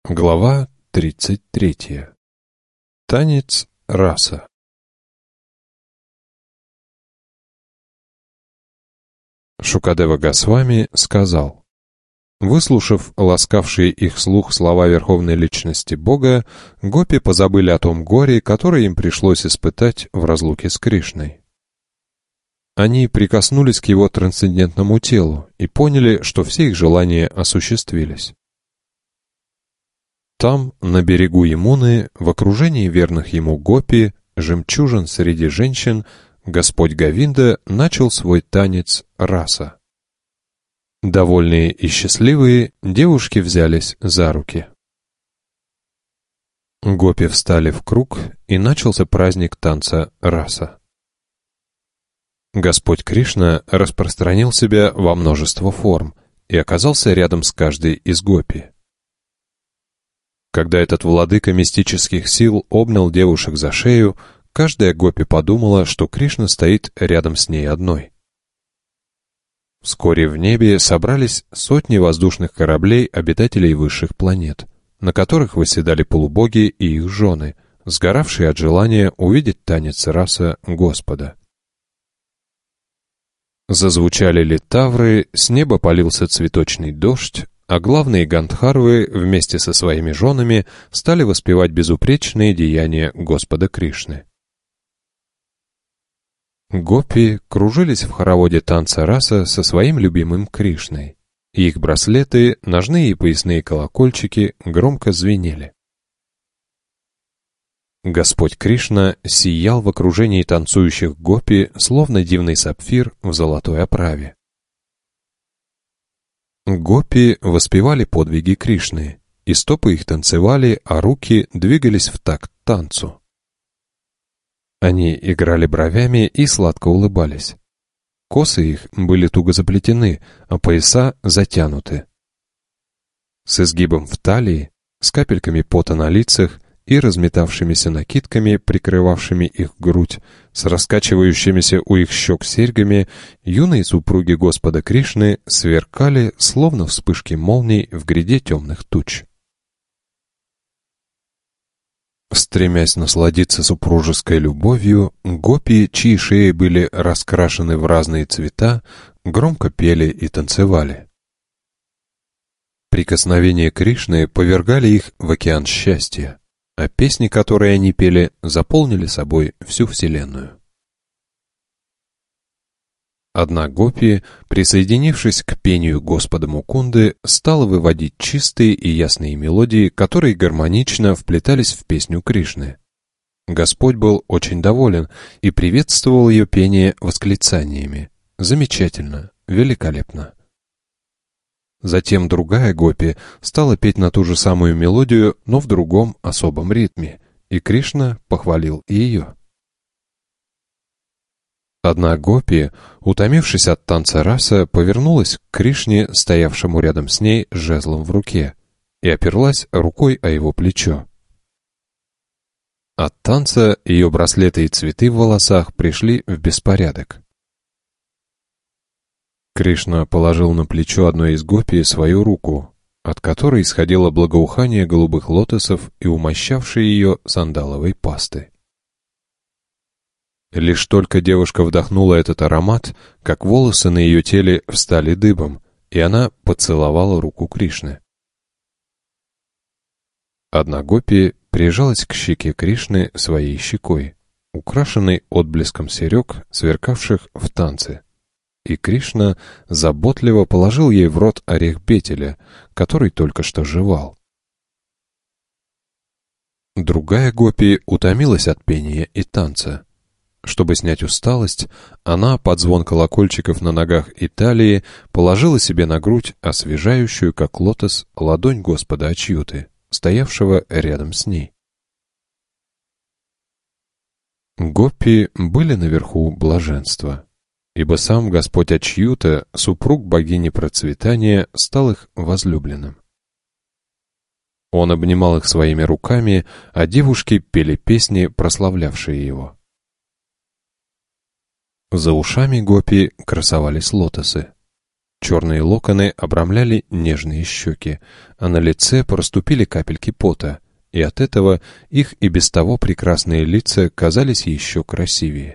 Глава 33. Танец раса. Шукадева Госвами сказал: выслушав ласкавшие их слух слова Верховной Личности Бога, гопи позабыли о том горе, которое им пришлось испытать в разлуке с Кришной. Они прикоснулись к его трансцендентному телу и поняли, что все их желания осуществились. Там, на берегу Ямуны, в окружении верных ему гопи, жемчужин среди женщин, Господь Говинда начал свой танец раса. Довольные и счастливые, девушки взялись за руки. Гопи встали в круг, и начался праздник танца раса. Господь Кришна распространил себя во множество форм и оказался рядом с каждой из гопи. Когда этот владыка мистических сил обнял девушек за шею, каждая гопи подумала, что Кришна стоит рядом с ней одной. Вскоре в небе собрались сотни воздушных кораблей обитателей высших планет, на которых восседали полубоги и их жены, сгоравшие от желания увидеть танец раса Господа. Зазвучали литавры, с неба полился цветочный дождь, а главные гандхарвы вместе со своими женами стали воспевать безупречные деяния Господа Кришны. Гопи кружились в хороводе танца раса со своим любимым Кришной, и их браслеты, ножные и поясные колокольчики громко звенели. Господь Кришна сиял в окружении танцующих гопи, словно дивный сапфир в золотой оправе. Гопи воспевали подвиги Кришны, и стопы их танцевали, а руки двигались в такт танцу. Они играли бровями и сладко улыбались. Косы их были туго заплетены, а пояса затянуты. С изгибом в талии, с капельками пота на лицах и разметавшимися накидками, прикрывавшими их грудь, с раскачивающимися у их щек серьгами, юные супруги Господа Кришны сверкали, словно вспышки молний в гряде темных туч. Стремясь насладиться супружеской любовью, гопи, чьи шеи были раскрашены в разные цвета, громко пели и танцевали. Прикосновения Кришны повергали их в океан счастья, а песни, которые они пели, заполнили собой всю вселенную. Одна гопи, присоединившись к пению Господа Мукунды, стала выводить чистые и ясные мелодии, которые гармонично вплетались в песню Кришны. Господь был очень доволен и приветствовал ее пение восклицаниями: «Замечательно! Великолепно!». Затем другая гопи стала петь на ту же самую мелодию, но в другом особом ритме, и Кришна похвалил и ее. Одна гопи, утомившись от танца раса, повернулась к Кришне, стоявшему рядом с ней с жезлом в руке, и оперлась рукой о его плечо. От танца ее браслеты и цветы в волосах пришли в беспорядок. Кришна положил на плечо одной из гопи свою руку, от которой исходило благоухание голубых лотосов и умощавшей ее сандаловой пасты. Лишь только девушка вдохнула этот аромат, как волосы на ее теле встали дыбом, и она поцеловала руку Кришны. Одна гопи прижалась к щеке Кришны своей щекой, украшенной отблеском серег, сверкавших в танце, и Кришна заботливо положил ей в рот орех бетеля, который только что жевал. Другая гопи утомилась от пения и танца. Чтобы снять усталость, она под звон колокольчиков на ногах и талии положила себе на грудь освежающую, как лотос, ладонь Господа Ачьюты, стоявшего рядом с ней. Гопи были наверху блаженства, ибо сам Господь Ачьюта, супруг богини процветания, стал их возлюбленным. Он обнимал их своими руками, а девушки пели песни, прославлявшие его. За ушами гопи красовались лотосы. Черные локоны обрамляли нежные щеки, а на лице проступили капельки пота, и от этого их и без того прекрасные лица казались еще красивее.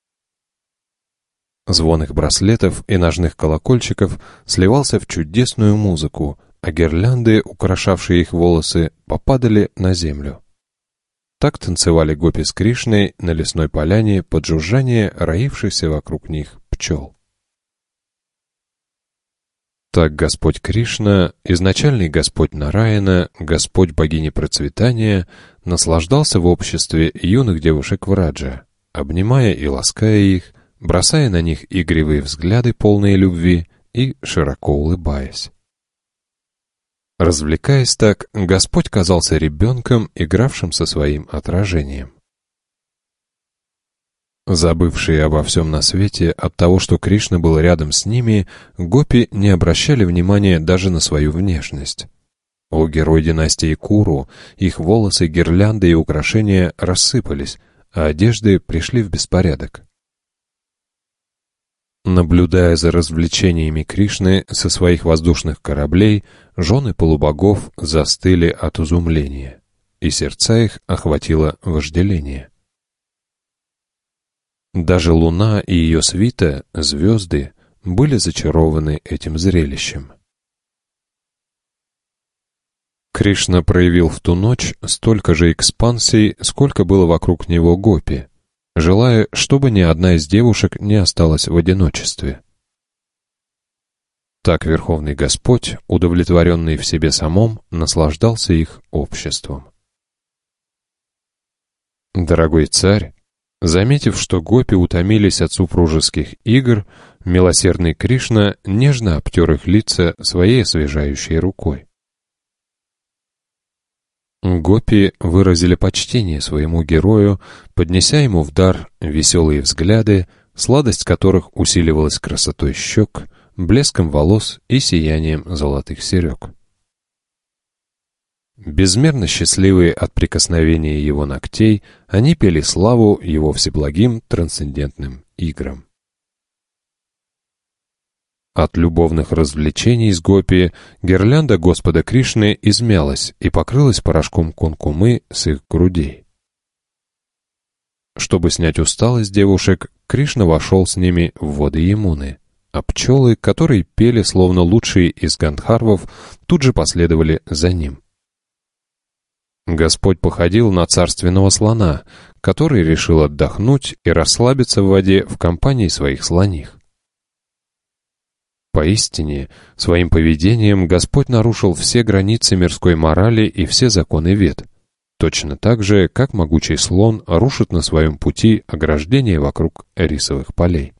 Звон их браслетов и ножных колокольчиков сливался в чудесную музыку, а гирлянды, украшавшие их волосы, попадали на землю. Так танцевали гопи с Кришной на лесной поляне под жужжание роившихся вокруг них пчел. Так Господь Кришна, изначальный Господь Нараяна, Господь богини процветания, наслаждался в обществе юных девушек Враджа, обнимая и лаская их, бросая на них игривые взгляды, полные любви, и широко улыбаясь. Развлекаясь так, Господь казался ребенком, игравшим со своим отражением. Забывшие обо всем на свете от того, что Кришна был рядом с ними, гопи не обращали внимания даже на свою внешность. О герой династии Куру, их волосы, гирлянды и украшения рассыпались, а одежды пришли в беспорядок. Наблюдая за развлечениями Кришны со своих воздушных кораблей, жены полубогов застыли от изумления, и сердца их охватило вожделение. Даже луна и ее свита, звезды, были зачарованы этим зрелищем. Кришна проявил в ту ночь столько же экспансий, сколько было вокруг него гопи, желая, чтобы ни одна из девушек не осталась в одиночестве. Так Верховный Господь, удовлетворенный в себе самом, наслаждался их обществом. Дорогой царь, заметив, что гопи утомились от супружеских игр, милосердный Кришна нежно обтер их лица своей освежающей рукой. Гопи выразили почтение своему герою, поднеся ему в дар веселые взгляды, сладость которых усиливалась красотой щек, блеском волос и сиянием золотых серег. Безмерно счастливые от прикосновения его ногтей, они пели славу его всеблагим трансцендентным играм. От любовных развлечений с гопи гирлянда Господа Кришны измялась и покрылась порошком кункумы с их грудей. Чтобы снять усталость девушек, Кришна вошел с ними в воды Ямуны, а пчелы, которые пели словно лучшие из гандхарвов, тут же последовали за ним. Господь походил на царственного слона, который решил отдохнуть и расслабиться в воде в компании своих слоних. Поистине, своим поведением Господь нарушил все границы мирской морали и все законы Вед, точно так же, как могучий слон рушит на своем пути ограждение вокруг рисовых полей.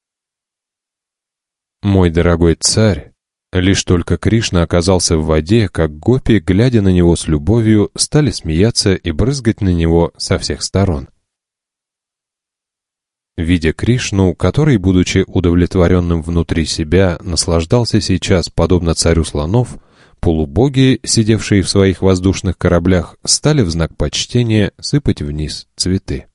Мой дорогой царь, лишь только Кришна оказался в воде, как гопи, глядя на него с любовью, стали смеяться и брызгать на него со всех сторон. Видя Кришну, который, будучи удовлетворенным внутри себя, наслаждался сейчас, подобно царю слонов, полубоги, сидевшие в своих воздушных кораблях, стали в знак почтения сыпать вниз цветы.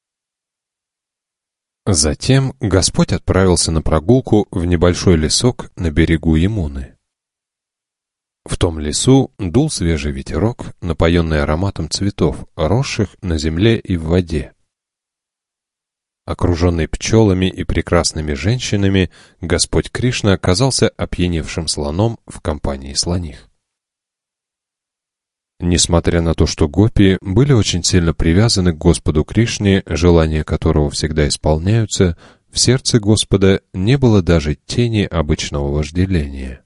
Затем Господь отправился на прогулку в небольшой лесок на берегу Ямуны. В том лесу дул свежий ветерок, напоенный ароматом цветов, росших на земле и в воде. Окруженный пчелами и прекрасными женщинами, Господь Кришна оказался опьяневшим слоном в компании слоних. Несмотря на то, что гопи были очень сильно привязаны к Господу Кришне, желания которого всегда исполняются, в сердце Господа не было даже тени обычного вожделения.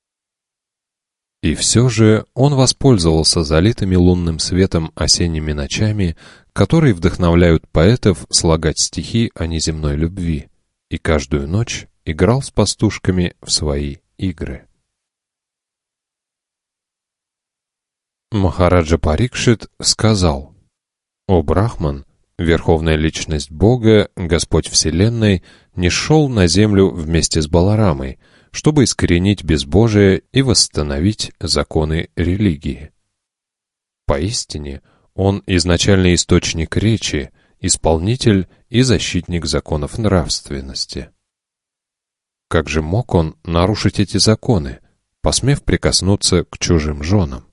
И все же он воспользовался залитыми лунным светом осенними ночами, которые вдохновляют поэтов слагать стихи о неземной любви, и каждую ночь играл с пастушками в свои игры. Махараджа Парикшит сказал: «О Брахман, верховная личность Бога, Господь Вселенной, не шел на землю вместе с Баларамой, чтобы искоренить безбожие и восстановить законы религии. Поистине, он изначальный источник речи, исполнитель и защитник законов нравственности. Как же мог он нарушить эти законы, посмев прикоснуться к чужим женам?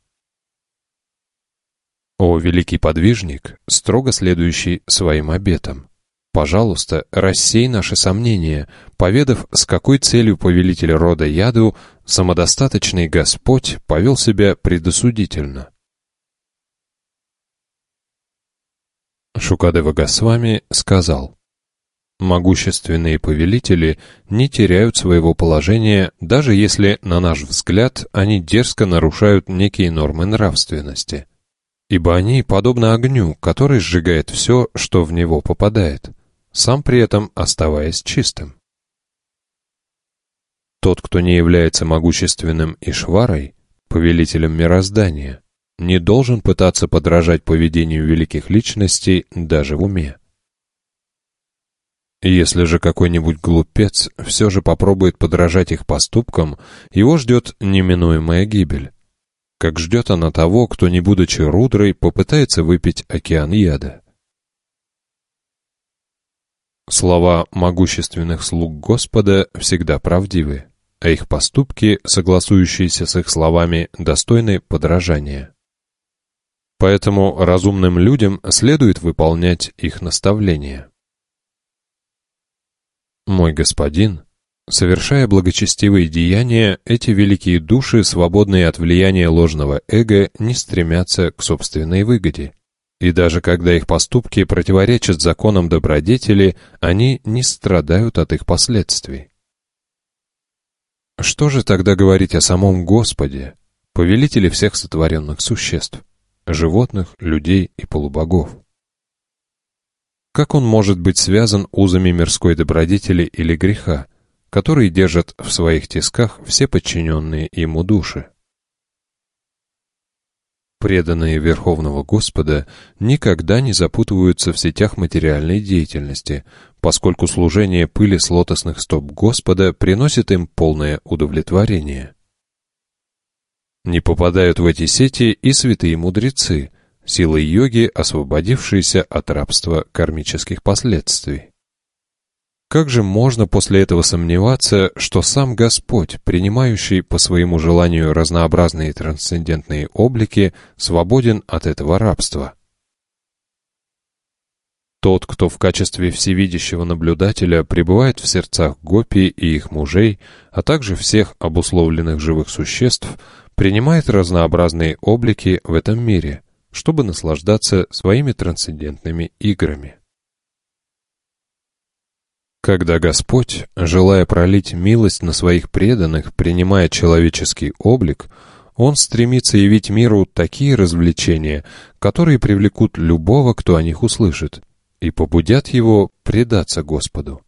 О великий подвижник, строго следующий своим обетам, пожалуйста, рассей наши сомнения, поведав, с какой целью повелитель рода Яду, самодостаточный Господь, повел себя предосудительно. Шукадева Госвами сказал: «Могущественные повелители не теряют своего положения, даже если, на наш взгляд, они дерзко нарушают некие нормы нравственности. Ибо они подобны огню, который сжигает все, что в него попадает, сам при этом оставаясь чистым. Тот, кто не является могущественным Ишварой, повелителем мироздания, не должен пытаться подражать поведению великих личностей даже в уме. Если же какой-нибудь глупец все же попробует подражать их поступкам, его ждет неминуемая гибель, как ждет она того, кто, не будучи Рудрой, попытается выпить океан яда». Слова могущественных слуг Господа всегда правдивы, а их поступки, согласующиеся с их словами, достойны подражания. Поэтому разумным людям следует выполнять их наставления. Мой господин, совершая благочестивые деяния, эти великие души, свободные от влияния ложного эго, не стремятся к собственной выгоде. И даже когда их поступки противоречат законам добродетели, они не страдают от их последствий. Что же тогда говорить о самом Господе, повелителе всех сотворенных существ, животных, людей и полубогов? Как он может быть связан узами мирской добродетели или греха, которые держат в своих тисках все подчиненные ему души? Преданные Верховного Господа никогда не запутываются в сетях материальной деятельности, поскольку служение пыли с лотосных стоп Господа приносит им полное удовлетворение. Не попадают в эти сети и святые мудрецы, силой йоги, освободившиеся от рабства кармических последствий. Как же можно после этого сомневаться, что сам Господь, принимающий по своему желанию разнообразные трансцендентные облики, свободен от этого рабства? Тот, кто в качестве всевидящего наблюдателя пребывает в сердцах гопи и их мужей, а также всех обусловленных живых существ, принимает разнообразные облики в этом мире, чтобы наслаждаться своими трансцендентными играми. Когда Господь, желая пролить милость на своих преданных, принимая человеческий облик, Он стремится явить миру такие развлечения, которые привлекут любого, кто о них услышит, и побудят его предаться Господу.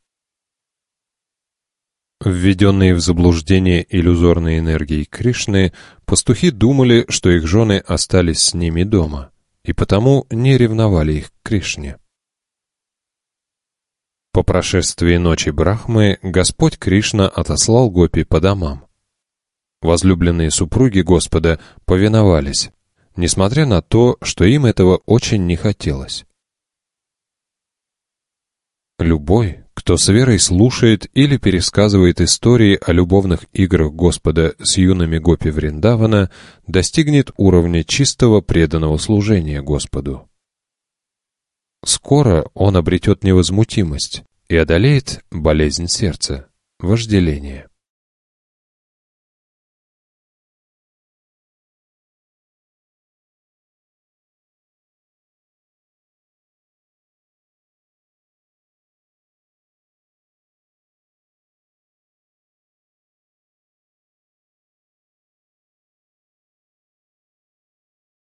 Введенные в заблуждение иллюзорной энергией Кришны, пастухи думали, что их жены остались с ними дома, и потому не ревновали их к Кришне. По прошествии ночи Брахмы Господь Кришна отослал гопи по домам. Возлюбленные супруги Господа повиновались, несмотря на то, что им этого очень не хотелось. Любой, кто с верой слушает или пересказывает истории о любовных играх Господа с юными гопи Вриндавана, достигнет уровня чистого преданного служения Господу. Скоро он обретет невозмутимость и одолеет болезнь сердца, вожделение.